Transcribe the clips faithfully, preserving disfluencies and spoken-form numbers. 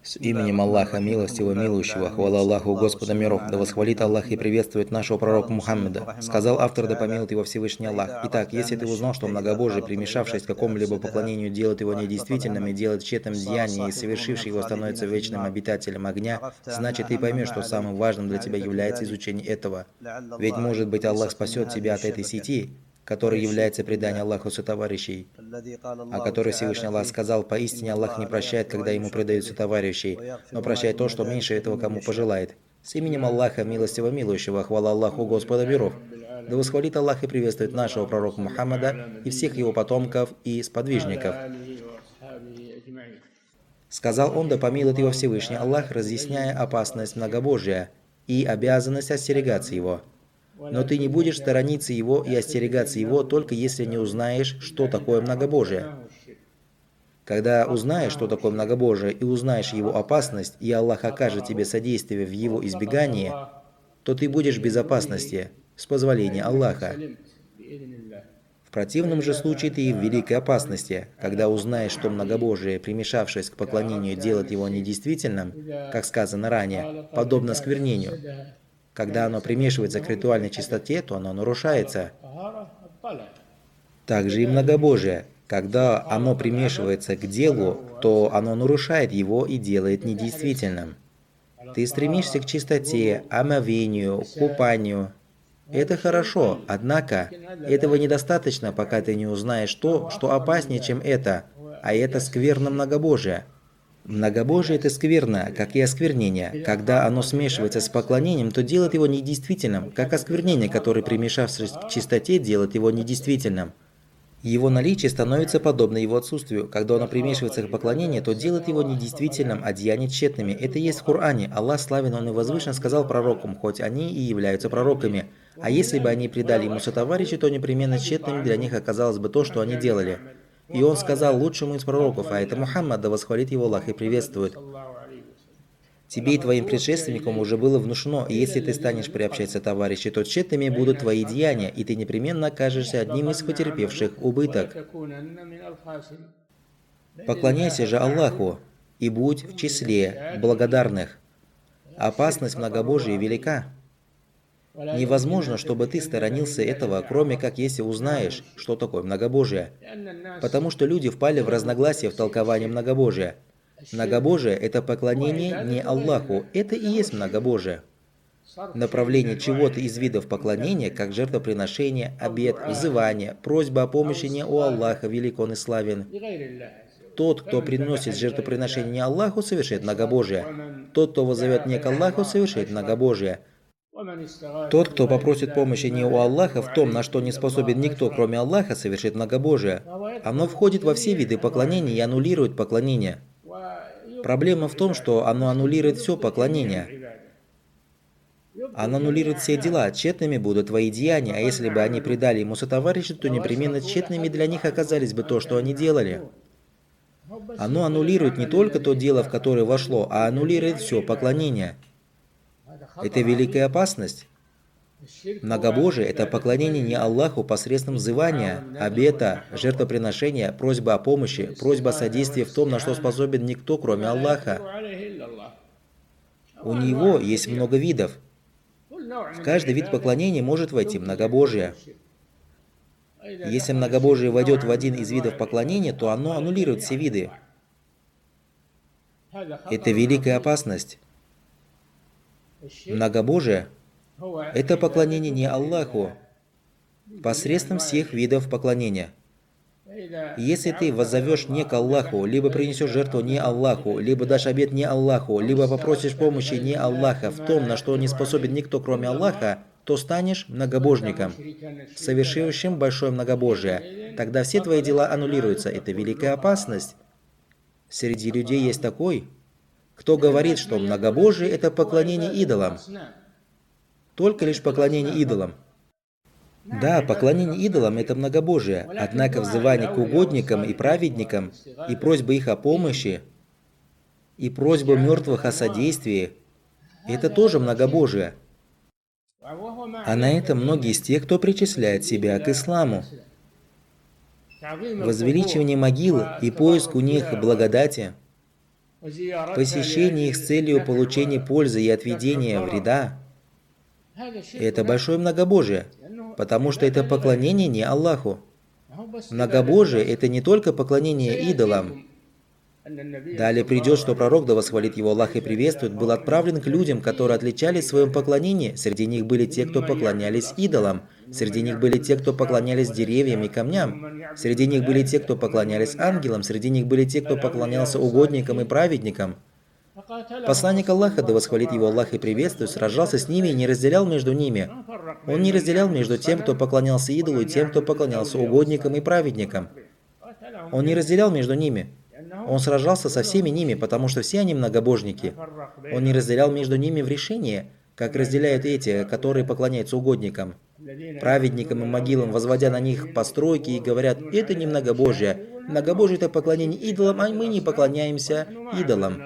С именем Аллаха, милостивого, милующего, хвала Аллаху, Господа миров, да восхвалит Аллах и приветствует нашего пророка Мухаммеда. Сказал автор, да помилует его Всевышний Аллах. Итак, если ты узнал, что многобожие, примешавшись к какому-либо поклонению, делает его недействительным и делает тщетным деяние, и совершивший его становится вечным обитателем огня, значит ты поймешь, что самым важным для тебя является изучение этого. Ведь, может быть, Аллах спасет тебя от этой сети, который является преданием Аллаху сотоварищей, о которой Всевышний Аллах сказал: «Поистине Аллах не прощает, когда ему предаются товарищей, но прощает то, что меньше этого кому пожелает». С именем Аллаха, милостивого, милующего, хвала Аллаху, Господа миров. Да восхвалит Аллах и приветствует нашего пророка Мухаммада и всех его потомков и сподвижников. Сказал он, да помилует его Всевышний Аллах, разъясняя опасность многобожия и обязанность остерегаться его. Но ты не будешь сторониться его и остерегаться его, только если не узнаешь, что такое многобожие. Когда узнаешь, что такое многобожие, и узнаешь его опасность, и Аллах окажет тебе содействие в его избегании, то ты будешь в безопасности, с позволения Аллаха. В противном же случае ты в великой опасности, когда узнаешь, что многобожие, примешавшись к поклонению, делает его недействительным, как сказано ранее, подобно сквернению. Когда оно примешивается к ритуальной чистоте, то оно нарушается. Также и многобожие. Когда оно примешивается к делу, то оно нарушает его и делает недействительным. Ты стремишься к чистоте, омовению, купанию. Это хорошо, однако этого недостаточно, пока ты не узнаешь то, что опаснее, чем это, а это скверно многобожие. Многобожие – это скверно, как и осквернение. Когда оно смешивается с поклонением, то делает его недействительным, как осквернение, которое, примешавшись к чистоте, делает его недействительным. Его наличие становится подобно его отсутствию. Когда оно примешивается к поклонению, то делает его недействительным, а деяния тщетными. Это есть в Коране. Аллах славен, Он и возвышен, сказал пророкам, хоть они и являются пророками. А если бы они предали ему сотоварищи, то непременно тщетным для них оказалось бы то, что они делали. И он сказал лучшему из пророков, а это Мухаммад, да восхвалит его Аллах и приветствует: тебе и твоим предшественникам уже было внушено, и если ты станешь приобщаться товарищей, то тщетными будут твои деяния, и ты непременно окажешься одним из потерпевших убыток. Поклоняйся же Аллаху и будь в числе благодарных. Опасность многобожия велика. Невозможно, чтобы ты сторонился этого, кроме как если узнаешь, что такое многобожие. Потому что люди впали в разногласия в толковании многобожия. Многобожие – это поклонение не Аллаху, это и есть многобожие. Направление чего-то из видов поклонения, как жертвоприношение, обет, взывание, просьба о помощи не у Аллаха, велик Он и славен. Тот, кто приносит жертвоприношение не Аллаху, совершает многобожие. Тот, кто воззовет не к Аллаху, совершает многобожие. Тот, кто попросит помощи не у Аллаха в том, на что не способен никто, кроме Аллаха, совершит многобожие. Оно входит во все виды поклонения и аннулирует поклонение. Проблема в том, что оно аннулирует все поклонение. Оно аннулирует все дела, тщетными будут твои деяния, а если бы они предали ему сотоварища, то непременно тщетными для них оказались бы то, что они делали. Оно аннулирует не только то дело, в которое вошло, а аннулирует все поклонение. Это великая опасность. Многобожие – это поклонение не Аллаху посредством взывания, обета, жертвоприношения, просьба о помощи, просьба о содействии в том, на что способен никто, кроме Аллаха. У него есть много видов. В каждый вид поклонения может войти многобожие. Если многобожие войдет в один из видов поклонения, то оно аннулирует все виды. Это великая опасность. Многобожие – это поклонение не Аллаху посредством всех видов поклонения. Если ты воззовешь не к Аллаху, либо принесешь жертву не Аллаху, либо дашь обет не Аллаху, либо попросишь помощи не Аллаха в том, на что не способен никто, кроме Аллаха, то станешь многобожником, совершившим большое многобожие. Тогда все твои дела аннулируются. Это великая опасность. Среди людей есть такой, кто говорит, что многобожие – это поклонение идолам. Только лишь поклонение идолам. Да, поклонение идолам – это многобожие, однако взывание к угодникам и праведникам, и просьба их о помощи, и просьба мертвых о содействии – это тоже многобожие. А на этом многие из тех, кто причисляет себя к исламу. Возвеличивание могил и поиск у них благодати Посещение их с целью получения пользы и отведения вреда – это большое многобожие, потому что это поклонение не Аллаху. Многобожие – это не только поклонение идолам. Далее придет, что пророк, да восхвалит его Аллах и приветствует, был отправлен к людям, которые отличались в своем поклонении. Среди них были те, кто поклонялись идолам. Среди них были те, кто поклонялись деревьям и камням. Среди них были те, кто поклонялись ангелам. Среди них были те, кто поклонялся угодникам и праведникам. Посланник Аллаха, да восхвалит его Аллах и приветствует, сражался с ними и не разделял между ними. Он не разделял между тем, кто поклонялся идолу, и тем, кто поклонялся угодникам и праведникам. Он не разделял между ними. Он сражался со всеми ними, потому что все они многобожники. Он не разделял между ними в решении, как разделяют эти, которые поклоняются угодникам, праведникам и могилам, возводя на них постройки и говорят: это не многобожие. Многобожие – это поклонение идолам, а мы не поклоняемся идолам.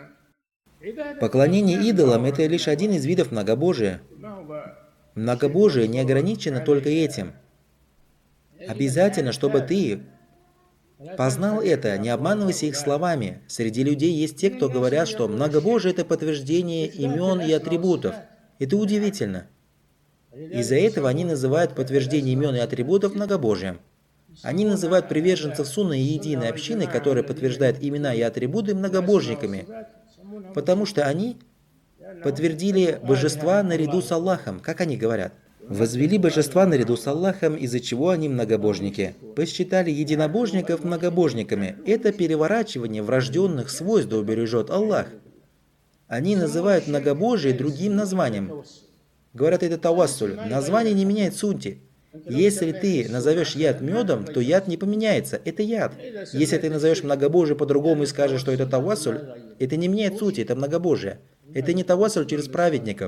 Поклонение идолам – это лишь один из видов многобожия. Многобожие не ограничено только этим. Обязательно, чтобы ты познал это, не обманывайся их словами. Среди людей есть те, кто говорят, что многобожие – это подтверждение имен и атрибутов. Это удивительно. Из-за этого они называют подтверждение имен и атрибутов многобожием. Они называют приверженцев сунны и единой общины, которая подтверждает имена и атрибуты, многобожниками, потому что они подтвердили божества наряду с Аллахом, как они говорят. Возвели божества наряду с Аллахом, из-за чего они многобожники. Посчитали единобожников многобожниками. Это переворачивание врожденных свойств, да убережет Аллах. Они называют многобожие другим названием. Говорят, это тавассуль. Название не меняет сути. Если ты назовешь яд медом, то яд не поменяется. Это яд. Если ты назовешь многобожие по-другому и скажешь, что это тавассуль, это не меняет сути, это многобожие. Это не тавассуль через праведников.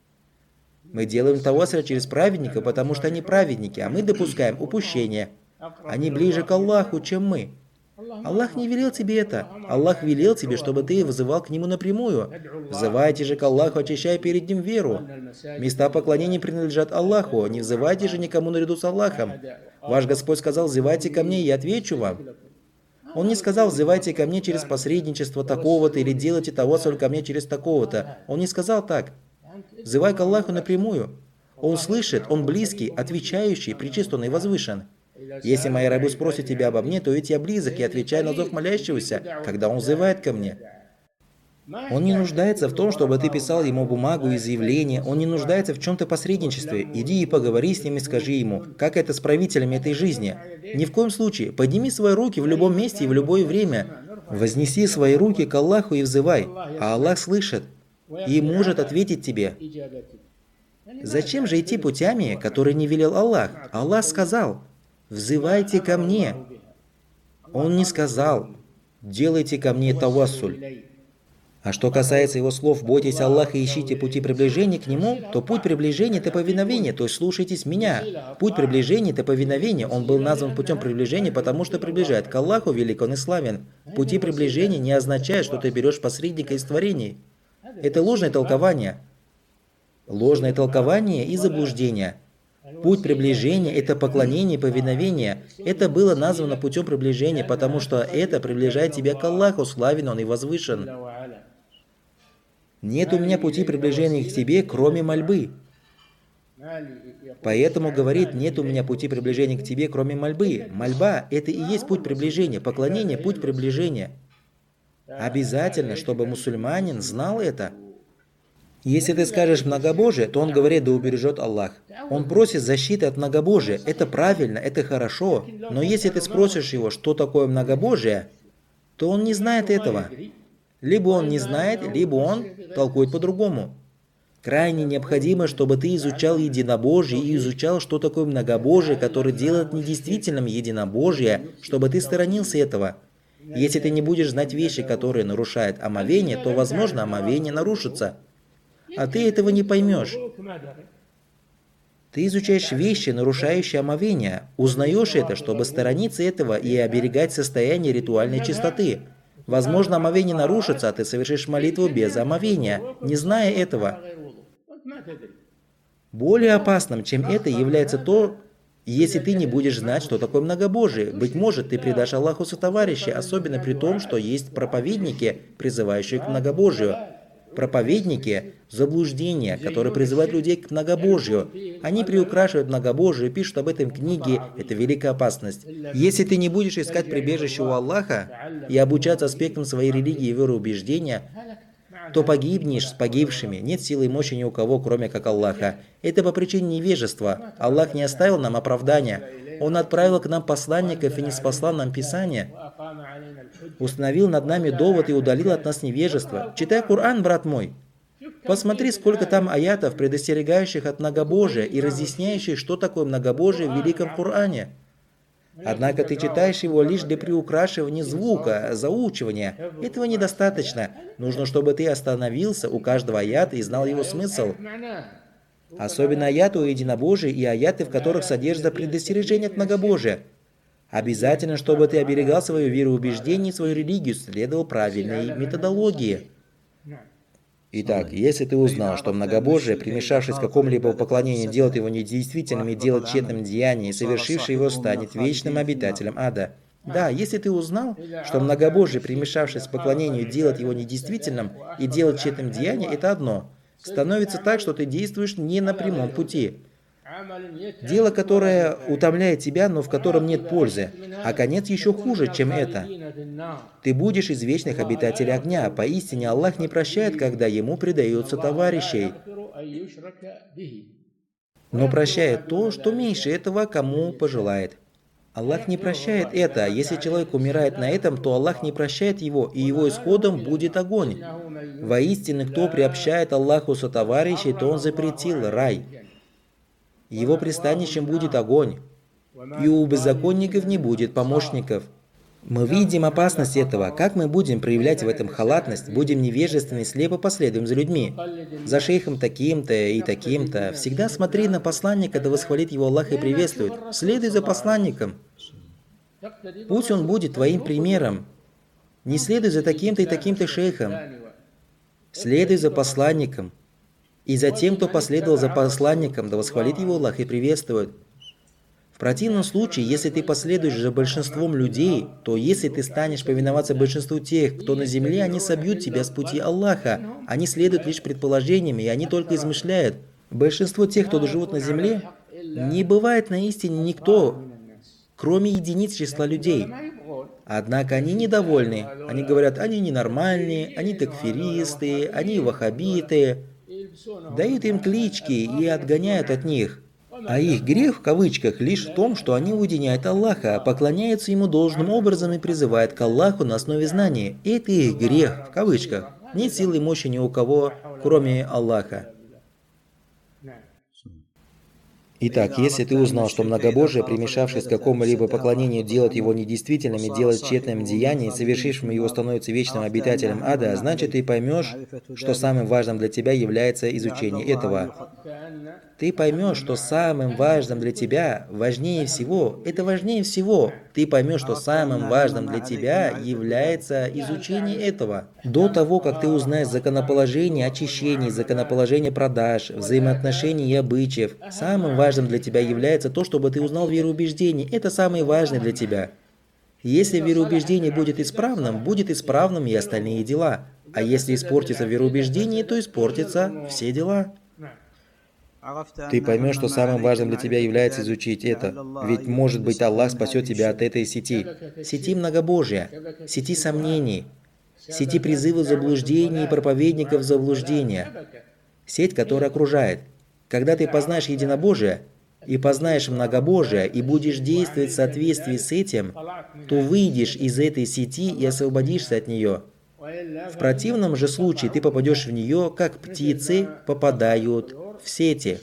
Мы делаем тавассуль через праведников, потому что они праведники, а мы допускаем упущение. Они ближе к Аллаху, чем мы. Аллах не велел тебе это. Аллах велел тебе, чтобы ты вызывал к Нему напрямую. Взывайте же к Аллаху, очищая перед Ним веру. Места поклонения принадлежат Аллаху. Не взывайте же никому наряду с Аллахом. Ваш Господь сказал: взывайте ко мне, и я отвечу вам. Он не сказал: взывайте ко мне через посредничество такого-то, или делайте тавассуль ко мне через такого-то. Он не сказал так. Взывай к Аллаху напрямую. Он слышит, Он близкий, отвечающий, пречист Он и возвышен. Если мои рабы спросят тебя обо мне, то ведь я близок и отвечаю на зов молящегося, когда он взывает ко мне. Он не нуждается в том, чтобы ты писал ему бумагу и заявление. Он не нуждается в чем-то посредничестве. Иди и поговори с ним и скажи ему, как это с правителями этой жизни. Ни в коем случае. Подними свои руки в любом месте и в любое время. Вознеси свои руки к Аллаху и взывай. А Аллах слышит и может ответить тебе. Зачем же идти путями, которые не велел Аллах? Аллах сказал: взывайте ко мне. Он не сказал: делайте ко мне тавассуль. А что касается его слов: бойтесь Аллаха и ищите пути приближения к Нему, то путь приближения – это повиновение, то есть слушайтесь меня. Путь приближения – это повиновение. Он был назван путем приближения, потому что приближает к Аллаху, велик Он и славен. Пути приближения не означает, что ты берешь посредника из творений. Это ложное толкование. Ложное толкование и заблуждение. Путь приближения – это поклонение и повиновение. Это было названо путем приближения, потому что это приближает тебя к Аллаху, славен Он и возвышен. Нет у меня пути приближения к тебе, кроме мольбы. Поэтому говорит: нет у меня пути приближения к тебе, кроме мольбы. Мольба – это и есть путь приближения, поклонение – путь приближения. Обязательно, чтобы мусульманин знал это. Если ты скажешь многобожие, то он говорит: да убережет Аллах. Он просит защиты от многобожия. Это правильно, это хорошо. Но если ты спросишь его, что такое многобожие, то он не знает этого. Либо он не знает, либо он толкует по-другому. Крайне необходимо, чтобы ты изучал единобожие и изучал, что такое многобожие, которое делает недействительным единобожие, чтобы ты сторонился этого. Если ты не будешь знать вещи, которые нарушают омовение, то, возможно, омовение нарушится. А ты этого не поймешь. Ты изучаешь вещи, нарушающие омовение, узнаешь это, чтобы сторониться этого и оберегать состояние ритуальной чистоты. Возможно, омовение нарушится, а ты совершишь молитву без омовения, не зная этого. Более опасным, чем это, является то, Если ты не будешь знать, что такое многобожие, быть может, ты предашь Аллаху сотоварища, особенно при том, что есть проповедники, призывающие к многобожию. Проповедники – заблуждения, которые призывают людей к многобожию. Они приукрашивают многобожие, пишут об этом книги. Это великая опасность. Если ты не будешь искать прибежище у Аллаха и обучаться аспектам своей религии и вероубеждения, то погибнешь с погибшими. Нет силы и мощи ни у кого, кроме как Аллаха. Это по причине невежества. Аллах не оставил нам оправдания. Он отправил к нам посланников и не спаслал нам Писание. Установил над нами довод и удалил от нас невежество. Читай Коран, брат мой. Посмотри, сколько там аятов, предостерегающих от многобожия и разъясняющих, что такое многобожие в Великом Коране. Однако ты читаешь его лишь для приукрашивания звука, заучивания. Этого недостаточно. Нужно, чтобы ты остановился у каждого аята и знал его смысл. Особенно аяты о единобожии и аяты, в которых содержится предостережение от многобожия. Обязательно, чтобы ты оберегал свое вероубеждение и свою религию, следовал правильной методологии. Итак, если ты узнал, что многобожие, примешавшись к какому-либо поклонению, делает его недействительным и делает тщетным деяние, и совершивший его станет вечным обитателем ада. Да, если ты узнал, что многобожие, примешавшись к поклонению, делает его недействительным и делает тщетным деяние, это одно. Становится так, что ты действуешь не на прямом пути. Дело, которое утомляет тебя, но в котором нет пользы. А конец еще хуже, чем это. Ты будешь из вечных обитателей огня. Поистине Аллах не прощает, когда ему предаются товарищей, но прощает то, что меньше этого кому пожелает. Аллах не прощает это. Если человек умирает на этом, то Аллах не прощает его, и его исходом будет огонь. Воистину, кто приобщает Аллаху сотоварищей, то он запретил рай. Его пристанищем будет огонь, и у беззаконников не будет помощников. Мы видим опасность этого. Как мы будем проявлять в этом халатность, будем невежественны, слепо последуем за людьми, за шейхом таким-то и таким-то. Всегда смотри на посланника, да восхвалит его Аллах и приветствует. Следуй за посланником. Пусть он будет твоим примером. Не следуй за таким-то и таким-то шейхом. Следуй за посланником. И за тем, кто последовал за посланником, да восхвалит его Аллах и приветствует. В противном случае, если ты последуешь за большинством людей, то если ты станешь повиноваться большинству тех, кто на земле, они собьют тебя с пути Аллаха. Они следуют лишь предположениями, и они только измышляют. Большинство тех, кто живут на земле, не бывает на истине никто, кроме единиц числа людей. Однако они недовольны. Они говорят, они ненормальные, они такфиристы, они ваххабиты. Дают им клички и отгоняют от них. А их грех, в кавычках, лишь в том, что они уединяют Аллаха, поклоняются Ему должным образом и призывают к Аллаху на основе знаний. Это их грех, в кавычках. Нет силы и мощи ни у кого, кроме Аллаха. Итак, если ты узнал, что многобожие, примешавшись к какому-либо поклонению, делает его недействительным и делает тщетным деяние, и совершившим его становится вечным обитателем ада, значит, ты поймешь, что самым важным для тебя является изучение этого. Ты поймешь, что самым важным для тебя, важнее всего, это важнее всего. Ты поймешь, что самым важным для тебя является изучение этого. До того, как ты узнаешь законоположение очищений, законоположение продаж, взаимоотношений и обычаев, самым важным для тебя является то, чтобы ты узнал вероубеждение. Это самое важное для тебя. Если вероубеждение будет исправным, будет исправным и остальные дела. А если испортится вероубеждение, то испортятся все дела. Ты поймешь, что самым важным для тебя является изучить это. Ведь, может быть, Аллах спасет тебя от этой сети. Сети многобожия, сети сомнений, сети призыва заблуждений и проповедников заблуждения. Сеть, которая окружает. Когда ты познаешь единобожие и познаешь многобожие и будешь действовать в соответствии с этим, то выйдешь из этой сети и освободишься от нее. В противном же случае ты попадешь в нее, как птицы попадают в сети.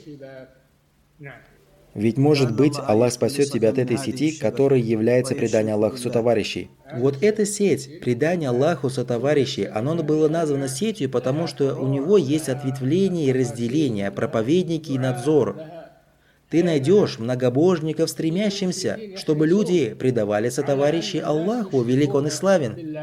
Ведь, может быть, Аллах спасет тебя от этой сети, которой является предание Аллаху сотоварищей. Вот эта сеть, предание Аллаху сотоварищей, оно было названо сетью, потому что у него есть ответвление и разделение, проповедники и надзор. Ты найдешь многобожников, стремящимся, чтобы люди предавали сотоварищей Аллаху, велик Он и славен.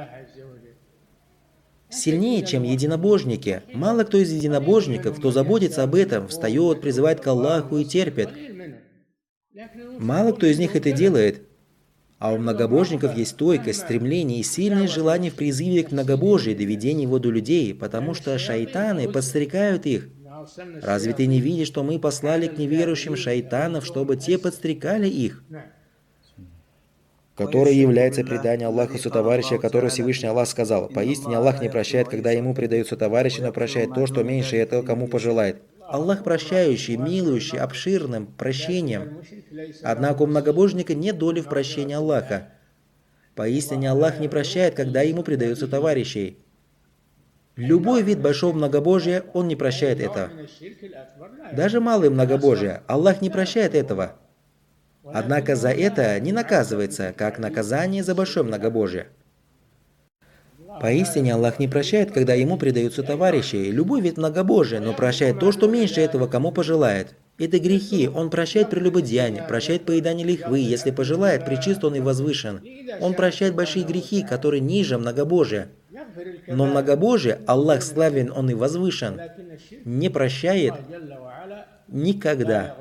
Сильнее, чем единобожники. Мало кто из единобожников, кто заботится об этом, встает, призывает к Аллаху и терпит. Мало кто из них это делает. А у многобожников есть стойкость, стремление и сильное желание в призыве к многобожию, доведению его до людей, потому что шайтаны подстрекают их. Разве ты не видишь, что мы послали к неверующим шайтанов, чтобы те подстрекали их? Которое является преданием Аллаху сотоварища, который Всевышний Аллах сказал: «Поистине Аллах не прощает, когда ему предаются товарищи, но прощает то, что меньше этого, кому пожелает». Аллах прощающий, милующий, обширным прощением. Однако у многобожника нет доли в прощении Аллаха. Поистине Аллах не прощает, когда ему предаются товарищи. Любой вид большого многобожия, он не прощает этого. Даже малое многобожие, Аллах не прощает этого. Однако за это не наказывается, как наказание за большое многобожие. Поистине Аллах не прощает, когда ему предаются товарищи, любой вид многобожия, но прощает то, что меньше этого, кому пожелает. Это грехи, он прощает прелюбодеяние, прощает поедание лихвы, если пожелает, пречист он и возвышен. Он прощает большие грехи, которые ниже многобожия. Но многобожие, Аллах славен, он и возвышен, не прощает никогда.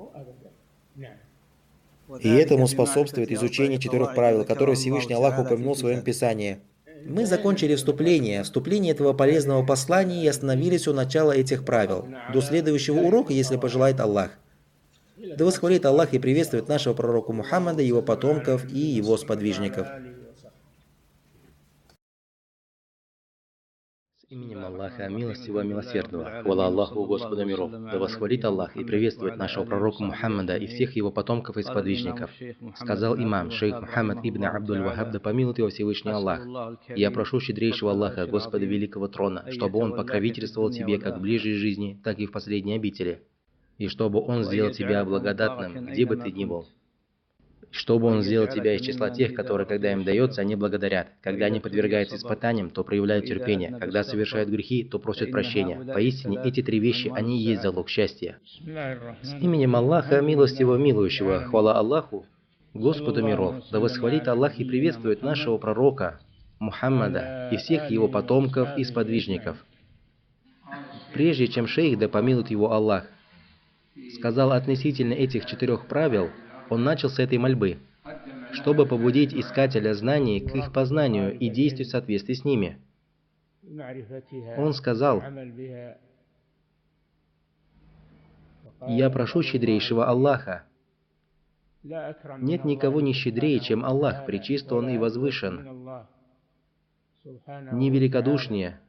И этому способствует изучение четырех правил, которые Всевышний Аллах упомянул в своем Писании. Мы закончили вступление, вступление этого полезного послания и остановились у начала этих правил. До следующего урока, если пожелает Аллах. Да восхвалит Аллах и приветствует нашего пророка Мухаммада, его потомков и его сподвижников. Именем Аллаха, милостивого, милосердного, хвала Аллаху, Господу миров, да восхвалит Аллах и приветствует нашего пророка Мухаммада и всех его потомков и сподвижников. Сказал имам, шейх Мухаммад ибн Абдуль-Вахаб, да помилует его Всевышний Аллах. И я прошу щедрейшего Аллаха, Господа Великого Трона, чтобы Он покровительствовал тебе как в ближней жизни, так и в последней обители, и чтобы Он сделал тебя благодатным, где бы ты ни был. Чтобы Он сделал тебя из числа тех, которые, когда им дается, они благодарят. Когда они подвергаются испытаниям, то проявляют терпение. Когда совершают грехи, то просят прощения. Поистине, эти три вещи, они и есть залог счастья. С именем Аллаха, милостивого, милующего, хвала Аллаху, Господу миров, да восхвалит Аллах и приветствует нашего пророка Мухаммада и всех его потомков и сподвижников. Прежде чем шейх, да помилует его Аллах, сказал относительно этих четырех правил, он начал с этой мольбы, чтобы побудить искателя знаний к их познанию и действию в соответствии с ними. Он сказал: «Я прошу щедрейшего Аллаха. Нет никого не щедрее, чем Аллах, пречист Он и возвышен, не великодушнее,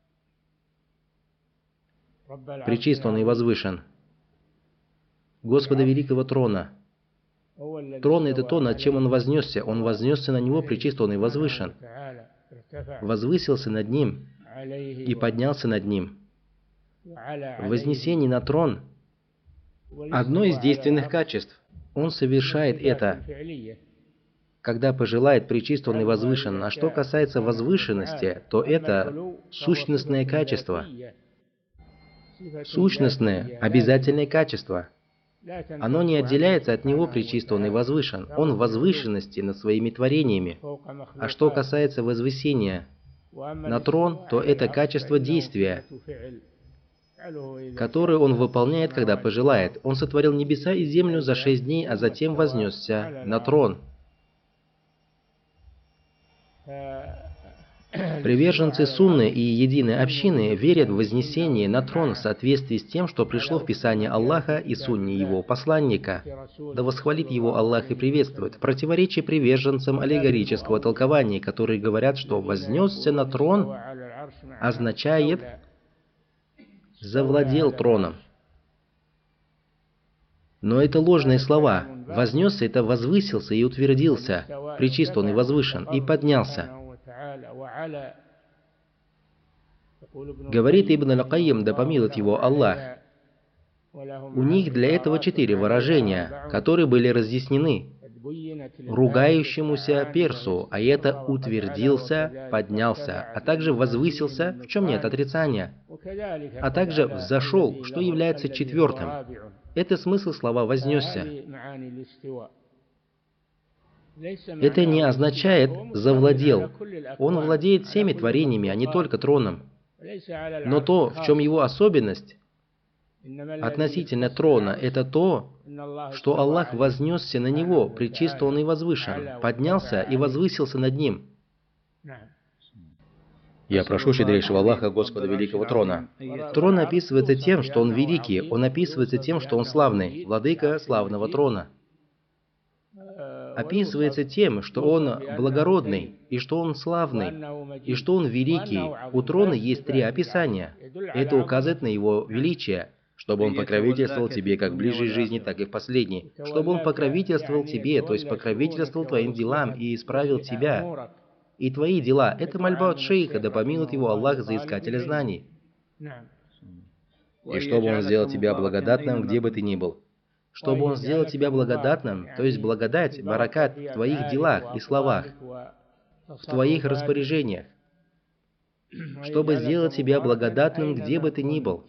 пречист Он и возвышен, Господа Великого Трона». Трон — это то, над чем Он вознесся. Он вознесся на него, пречист Он и возвышен. Возвысился над ним и поднялся над ним. Вознесение на трон — одно из действенных качеств. Он совершает это, когда пожелает, пречист Он и возвышен. А что касается возвышенности, то это сущностное качество. Сущностное, обязательное качество. Оно не отделяется от Него, пречист Он и возвышен. Он в возвышенности над своими творениями. А что касается возвысения на трон, то это качество действия, которое Он выполняет, когда пожелает. Он сотворил небеса и землю за шесть дней, а затем вознесся на трон. Приверженцы сунны и единой общины верят в вознесение на трон в соответствии с тем, что пришло в Писании Аллаха и сунне Его посланника. Да восхвалит Его Аллах и приветствует. В противоречии приверженцам аллегорического толкования, которые говорят, что «вознесся на трон» означает «завладел троном». Но это ложные слова. «Вознесся» — это «возвысился» и «утвердился», «пречист Он и возвышен» и «поднялся». Говорит Ибн Аль-Кайим, да помилует его Аллах, у них для этого четыре выражения, которые были разъяснены ругающемуся персу, а это утвердился, поднялся, а также возвысился, в чем нет отрицания, а также взошел, что является четвертым. Это смысл слова «вознесся». Это не означает «завладел». Он владеет всеми творениями, а не только троном. Но то, в чем его особенность, Относительно трона – это то, что Аллах вознесся на него, пречисто Он и возвышен, поднялся и возвысился над ним. Я прошу щедрейшего Аллаха, Господа Великого Трона. Трон описывается тем, что Он великий, Он описывается тем, что Он славный, владыка славного трона. Описывается тем, что Он благородный, и что Он славный, и что Он великий. У трона есть три описания. Это указывает на Его величие, чтобы Он покровительствовал тебе как в ближней жизни, так и в последней. Чтобы Он покровительствовал тебе, то есть покровительствовал твоим делам и исправил тебя. И твои дела – это мольба от шейха, да помилует его Аллах за искателя знаний. И чтобы Он сделал тебя благодатным, где бы ты ни был. Чтобы Он сделал тебя благодатным, то есть благодать, баракат в твоих делах и словах, в твоих распоряжениях. Чтобы сделать тебя благодатным, где бы ты ни был.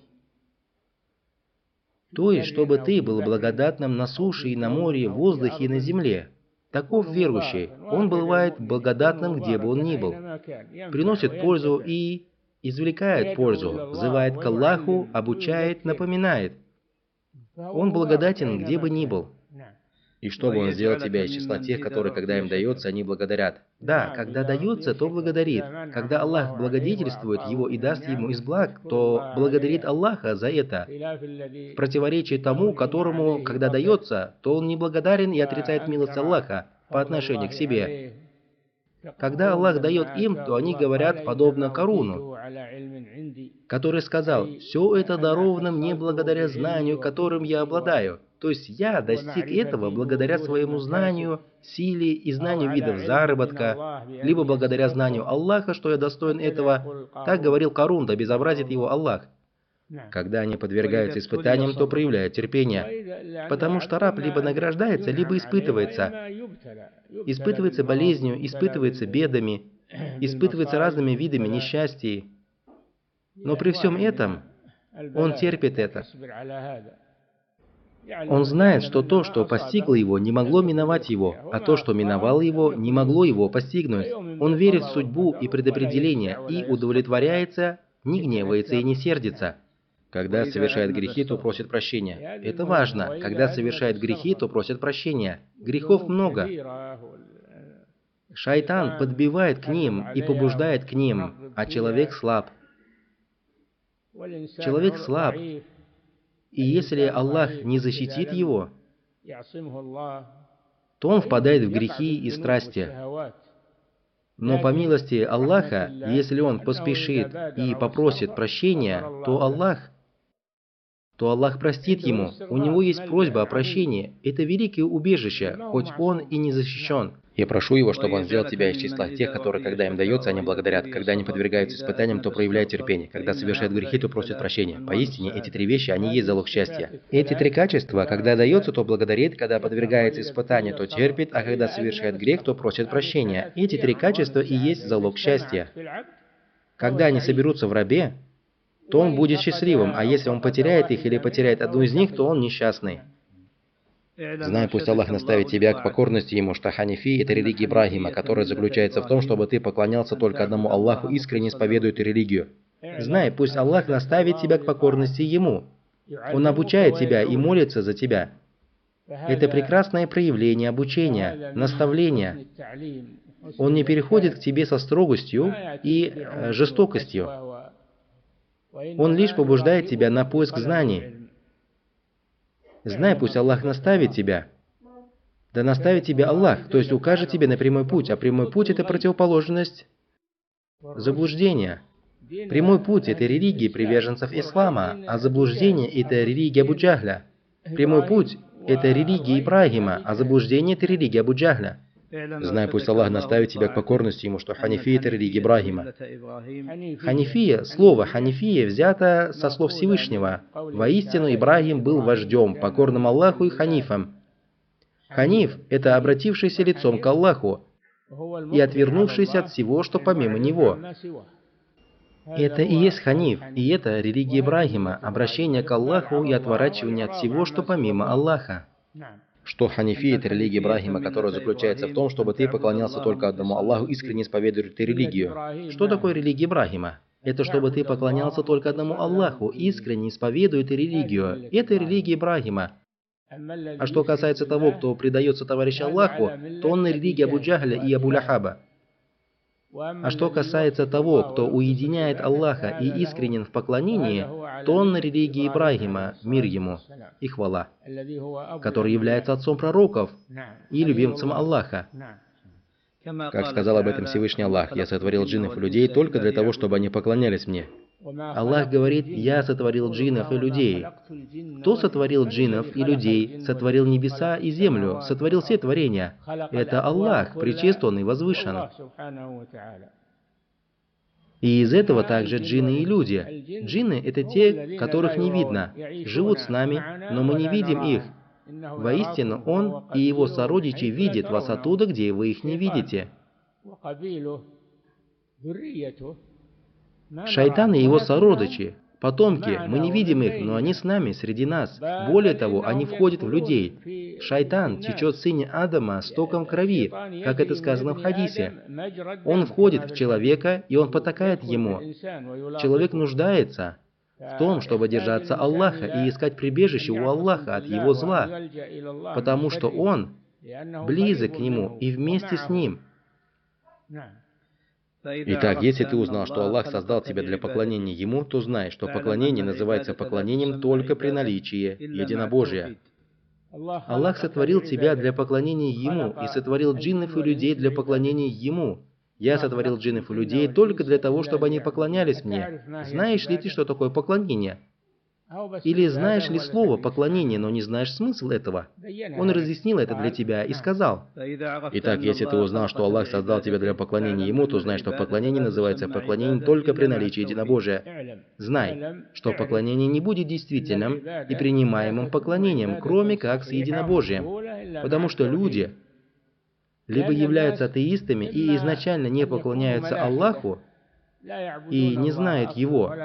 То есть, чтобы ты был благодатным на суше и на море, в воздухе и на земле. Таков верующий. Он бывает благодатным, где бы он ни был. Приносит пользу и извлекает пользу, взывает к Аллаху, обучает, напоминает. Он благодатен, где бы ни был. И чтобы Он сделал тебя из числа тех, которые, когда им дается, они благодарят. Да, когда дается, то благодарит. Когда Аллах благодетельствует его и даст ему из благ, то благодарит Аллаха за это. В противоречие тому, которому, когда дается, то он неблагодарен и отрицает милость Аллаха по отношению к себе. Когда Аллах дает им, то они говорят подобно Каруну, который сказал: «Все это даровано мне благодаря знанию, которым я обладаю». То есть я достиг этого благодаря своему знанию, силе и знанию видов заработка, либо благодаря знанию Аллаха, что я достоин этого. Так говорил Карун, да безобразит его Аллах. Когда они подвергаются испытаниям, то проявляют терпение, потому что раб либо награждается, либо испытывается. Испытывается болезнью, испытывается бедами, испытывается разными видами несчастий. Но при всем этом он терпит это. Он знает, что то, что постигло его, не могло миновать его, а то, что миновало его, не могло его постигнуть. Он верит в судьбу и предопределение, и удовлетворяется, не гневается и не сердится. Когда совершает грехи, то просит прощения. Это важно. Когда совершает грехи, то просит прощения. Грехов много. Шайтан подбивает к ним и побуждает к ним, а человек слаб. Человек слаб. И если Аллах не защитит его, то он впадает в грехи и страсти. Но по милости Аллаха, если он поспешит и попросит прощения, то Аллах, то Аллах простит ему. У него есть просьба о прощении. Это великое убежище, хоть он и не защищен. Я прошу его, чтобы он сделал тебя из числа тех, которые, когда им дается, они благодарят. Когда они подвергаются испытаниям, то проявляют терпение. Когда совершают грехи, то просят прощения. Поистине, эти три вещи, они есть залог счастья. Эти три качества, когда дается, то благодарит, когда подвергается испытанию, то терпит, а когда совершает грех, то просит прощения. Эти три качества и есть залог счастья. Когда они соберутся в рабе, то он будет счастливым, а если он потеряет их или потеряет одну из них, то он несчастный. Знай, пусть Аллах наставит тебя к покорности Ему, что ханифи – это религия Ибрахима, которая заключается в том, чтобы ты поклонялся только одному Аллаху, искренне исповедуя эту религию. Знай, пусть Аллах наставит тебя к покорности Ему. Он обучает тебя и молится за тебя. Это прекрасное проявление обучения, наставления. Он не переходит к тебе со строгостью и э, жестокостью. Он лишь побуждает тебя на поиск знаний. Знай, пусть Аллах наставит тебя. Да наставит тебя Аллах, то есть укажет тебе на прямой путь, а прямой путь – это противоположность заблуждения. Прямой путь – это религия приверженцев ислама, а заблуждение – это религия Абу Джахля. Прямой путь – это религия Ибрахима, а заблуждение – это религия Абу Джахля. Знай, пусть Аллах наставит тебя к покорности Ему, что ханифия – это религия Ибрахима. Ханифия, слово ханифия взято со слов Всевышнего. Воистину Ибрахим был вождем, покорным Аллаху и ханифом. Ханиф – это обратившийся лицом к Аллаху и отвернувшийся от всего, что помимо Него. Это и есть ханиф, и это религия Ибрахима, обращение к Аллаху и отворачивание от всего, что помимо Аллаха. Что ханифия – это религия Ибрахима, которая заключается в том, чтобы ты поклонялся только одному Аллаху, искренне исповедуя эту религию. Что такое религия Ибрахима? Это чтобы ты поклонялся только одному Аллаху, искренне исповедуя эту религию. Это религия Ибрахима. А что касается того, кто предается товарищу Аллаху, то он на религии Абу Джахля и Абу Ляхаба. А что касается того, кто уединяет Аллаха и искренен в поклонении, то он на религии Ибрахима, мир ему и хвала, который является отцом пророков и любимцем Аллаха. Как сказал об этом Всевышний Аллах: «Я сотворил джиннов и людей только для того, чтобы они поклонялись мне». Аллах говорит: «Я сотворил джиннов и людей». Кто сотворил джиннов и людей, сотворил небеса и землю, сотворил все творения? Это Аллах, пречист Он и возвышен. И из этого также джинны и люди. Джинны — это те, которых не видно, живут с нами, но мы не видим их. Воистину, Он и Его сородичи видят вас оттуда, где вы их не видите. Шайтан и его сородичи, потомки, мы не видим их, но они с нами, среди нас. Более того, они входят в людей. Шайтан течет в сыне Адама стоком крови, как это сказано в хадисе. Он входит в человека, и он потакает ему. Человек нуждается в том, чтобы держаться Аллаха и искать прибежище у Аллаха от его зла, потому что он близок к нему и вместе с ним. Итак, если ты узнал, что Аллах создал тебя для поклонения Ему, то знай, что поклонение называется поклонением только при наличии единобожия. Аллах сотворил тебя для поклонения Ему и сотворил джиннов и людей для поклонения Ему. Я сотворил джиннов и людей только для того, чтобы они поклонялись мне. Знаешь ли ты, что такое поклонение? Или знаешь ли слово «поклонение», но не знаешь смысл этого? Он разъяснил это для тебя и сказал: «Итак, если ты узнал, что Аллах создал тебя для поклонения Ему, то знай, что поклонение называется поклонением только при наличии единобожия. Знай, что поклонение не будет действительным и принимаемым поклонением, кроме как с единобожием, потому что люди либо являются атеистами и изначально не поклоняются Аллаху и не знают Его,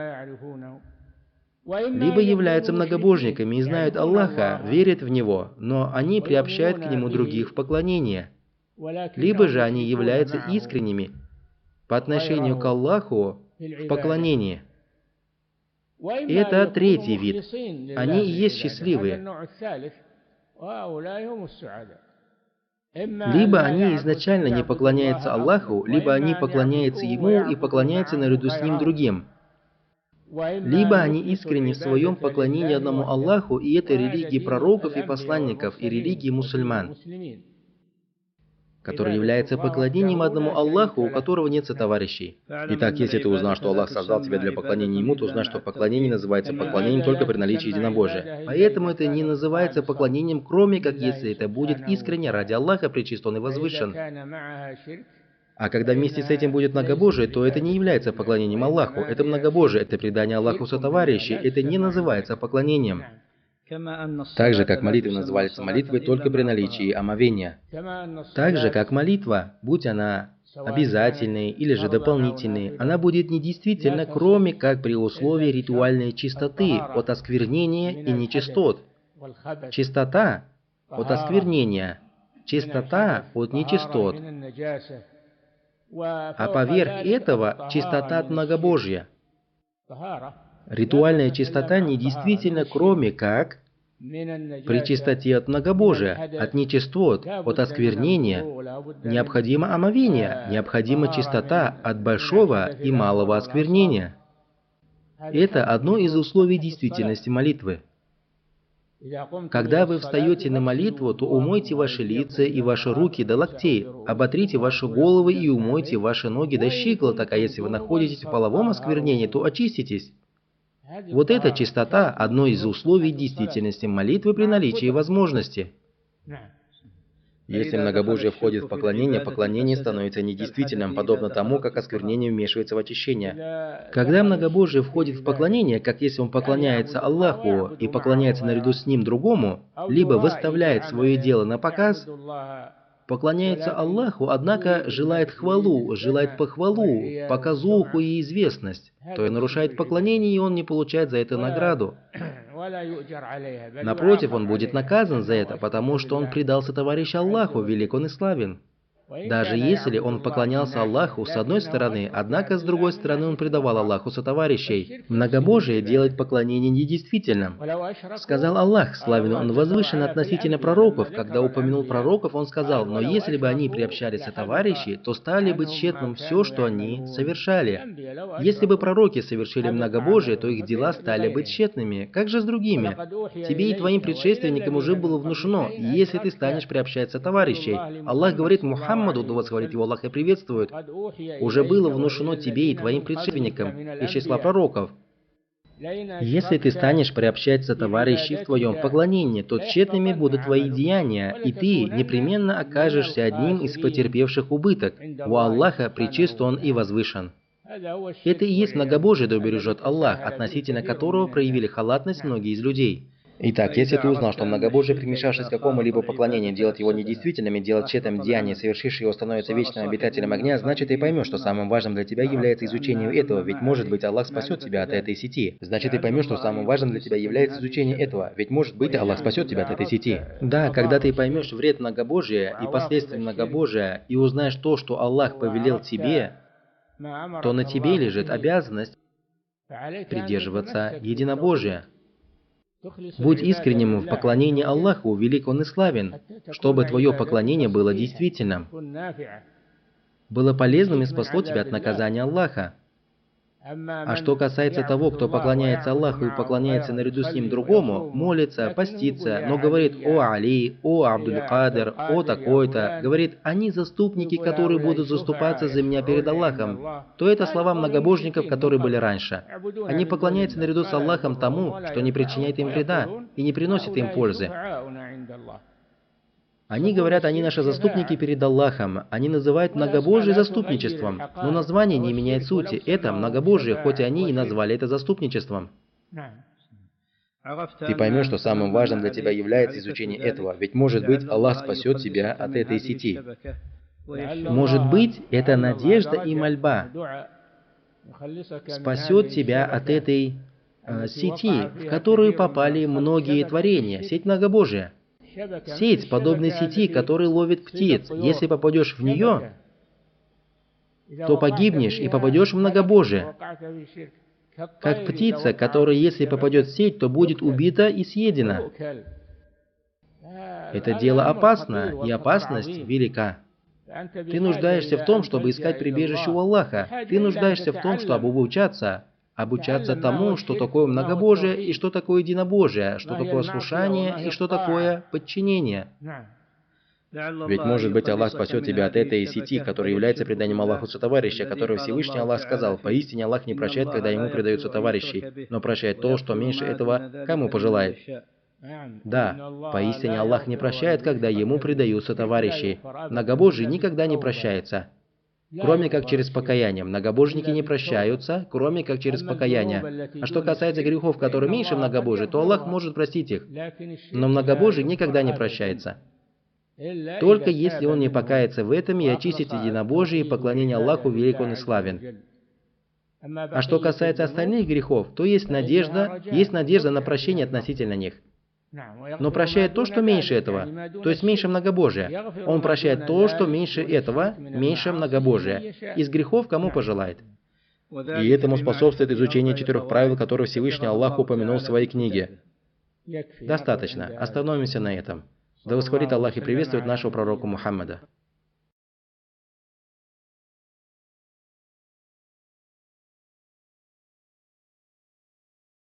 либо являются многобожниками и знают Аллаха, верят в Него, но они приобщают к Нему других в поклонение. Либо же они являются искренними по отношению к Аллаху в поклонении. И это третий вид. Они и есть счастливые. Либо они изначально не поклоняются Аллаху, либо они поклоняются Ему и поклоняются наряду с Ним другим. Либо они искренни в своем поклонении одному Аллаху, и это религии пророков и посланников, и религии мусульман, который является поклонением одному Аллаху, у которого нет сотоварищей. Итак, если ты узнал, что Аллах создал тебя для поклонения Ему, то знай, что поклонение называется поклонением только при наличии единобожия. Поэтому это не называется поклонением, кроме как если это будет искренне ради Аллаха, пречист Он и возвышен. А когда вместе с этим будет многобожие, то это не является поклонением Аллаху. Это многобожие, это предание Аллаху сотоварищей. Это не называется поклонением. Так же, как молитвы называются молитвой только при наличии омовения. Так же, как молитва, будь она обязательной или же дополнительной, она будет недействительна, кроме как при условии ритуальной чистоты от осквернения и нечистот. Чистота от осквернения, чистота от нечистот. А поверх этого чистота от многобожия. Ритуальная чистота недействительна, кроме как при чистоте от многобожия, от нечистот, от осквернения. Необходимо омовение, необходима чистота от большого и малого осквернения. Это одно из условий действительности молитвы. Когда вы встаете на молитву, то умойте ваши лица и ваши руки до локтей, оботрите ваши головы и умойте ваши ноги до щиколоток, а если вы находитесь в половом осквернении, то очиститесь. Вот эта чистота – одно из условий действительности молитвы при наличии возможности. Если многобожие входит в поклонение, поклонение становится недействительным, подобно тому, как осквернение вмешивается в очищение. Когда многобожие входит в поклонение, как если он поклоняется Аллаху и поклоняется наряду с Ним другому, либо выставляет свое дело на показ, поклоняется Аллаху, однако желает хвалу, желает похвалу, показуху и известность, то и нарушает поклонение, и он не получает за это награду. Напротив, он будет наказан за это, потому что он предался товарищу Аллаху, велик он и славен. Даже если он поклонялся Аллаху с одной стороны, однако с другой стороны он предавал Аллаху сотоварищей. Многобожие делает поклонение недействительным. Сказал Аллах, славен он возвышен относительно пророков. Когда упомянул пророков, он сказал: но если бы они приобщали сотоварищей, то стали бы тщетным все, что они совершали. Если бы пророки совершили многобожие, то их дела стали бы тщетными. Как же с другими? Тебе и твоим предшественникам уже было внушено, если ты станешь приобщать сотоварищей. Аллах говорит Мухаммаду, да восхвалит его Аллах и приветствует, уже было внушено тебе и твоим предшественникам из числа пророков. Если ты станешь приобщать сотоварищей в твоем поклонении, то тщетными будут твои деяния, и ты непременно окажешься одним из потерпевших убыток. У Аллаха пречист он и возвышен. Это и есть многобожие, да убережет Аллах, относительно которого проявили халатность многие из людей. Итак, если ты узнал, что многобожие, примешавшись к какому-либо поклонению, делает его недействительным и делает тщетным деяние, совершивший его становится вечным обитателем огня, значит ты поймешь, что самым важным для тебя является изучение этого, ведь может быть Аллах спасет тебя от этой сети. Значит ты поймешь, что самым важным для тебя является изучение этого, ведь может быть Аллах спасет тебя от этой сети. Да, когда ты поймешь вред многобожия и последствия многобожия, и узнаешь то, что Аллах повелел тебе, то на тебе лежит обязанность придерживаться единобожия. Будь искренним в поклонении Аллаху, велик Он и славен, чтобы твое поклонение было действительным, было полезным и спасло тебя от наказания Аллаха. А что касается того, кто поклоняется Аллаху и поклоняется наряду с Ним другому, молится, постится, но говорит «О Али», «О Абдуль-Кадр», «О такой-то», говорит «Они заступники, которые будут заступаться за меня перед Аллахом», то это слова многобожников, которые были раньше. Они поклоняются наряду с Аллахом тому, что не причиняет им вреда и не приносит им пользы. Они говорят, они наши заступники перед Аллахом. Они называют многобожие заступничеством. Но название не меняет сути. Это многобожие, хоть они и назвали это заступничеством. Ты поймешь, что самым важным для тебя является изучение этого. Ведь может быть, Аллах спасет тебя от этой сети. Может быть, это надежда и мольба спасет тебя от этой э, сети, в которую попали многие творения. Сеть многобожия. Сеть, подобной сети, которая ловит птиц. Если попадешь в нее, то погибнешь и попадешь в многобожие. Как птица, которая, если попадет в сеть, то будет убита и съедена. Это дело опасно, и опасность велика. Ты нуждаешься в том, чтобы искать прибежище у Аллаха. Ты нуждаешься в том, чтобы обучаться. Обучаться тому, что такое многобожие и что такое единобожие, что такое слушание и что такое подчинение. Ведь может быть Аллах спасет тебя от этой сети, которая является преданием Аллаху сотоварища, который Всевышний Аллах сказал: «Поистине Аллах не прощает, когда ему предают сотоварищей, но прощает то, что меньше этого кому пожелает». Да, поистине Аллах не прощает, когда ему предают сотоварищей. Многобожие никогда не прощается, кроме как через покаяние. Многобожники не прощаются, кроме как через покаяние. А что касается грехов, которые меньше многобожия, то Аллах может простить их. Но многобожие никогда не прощается. Только если он не покается в этом и очистит единобожие и поклонение Аллаху, велик он и славен. А что касается остальных грехов, то есть надежда, есть надежда на прощение относительно них. Но прощает то, что меньше этого, то есть меньше многобожия. Он прощает то, что меньше этого, меньше многобожия. Из грехов кому пожелает. И этому способствует изучение четырех правил, которые Всевышний Аллах упомянул в своей книге. Достаточно. Остановимся на этом. Да восхвалит Аллах и приветствует нашего пророка Мухаммада.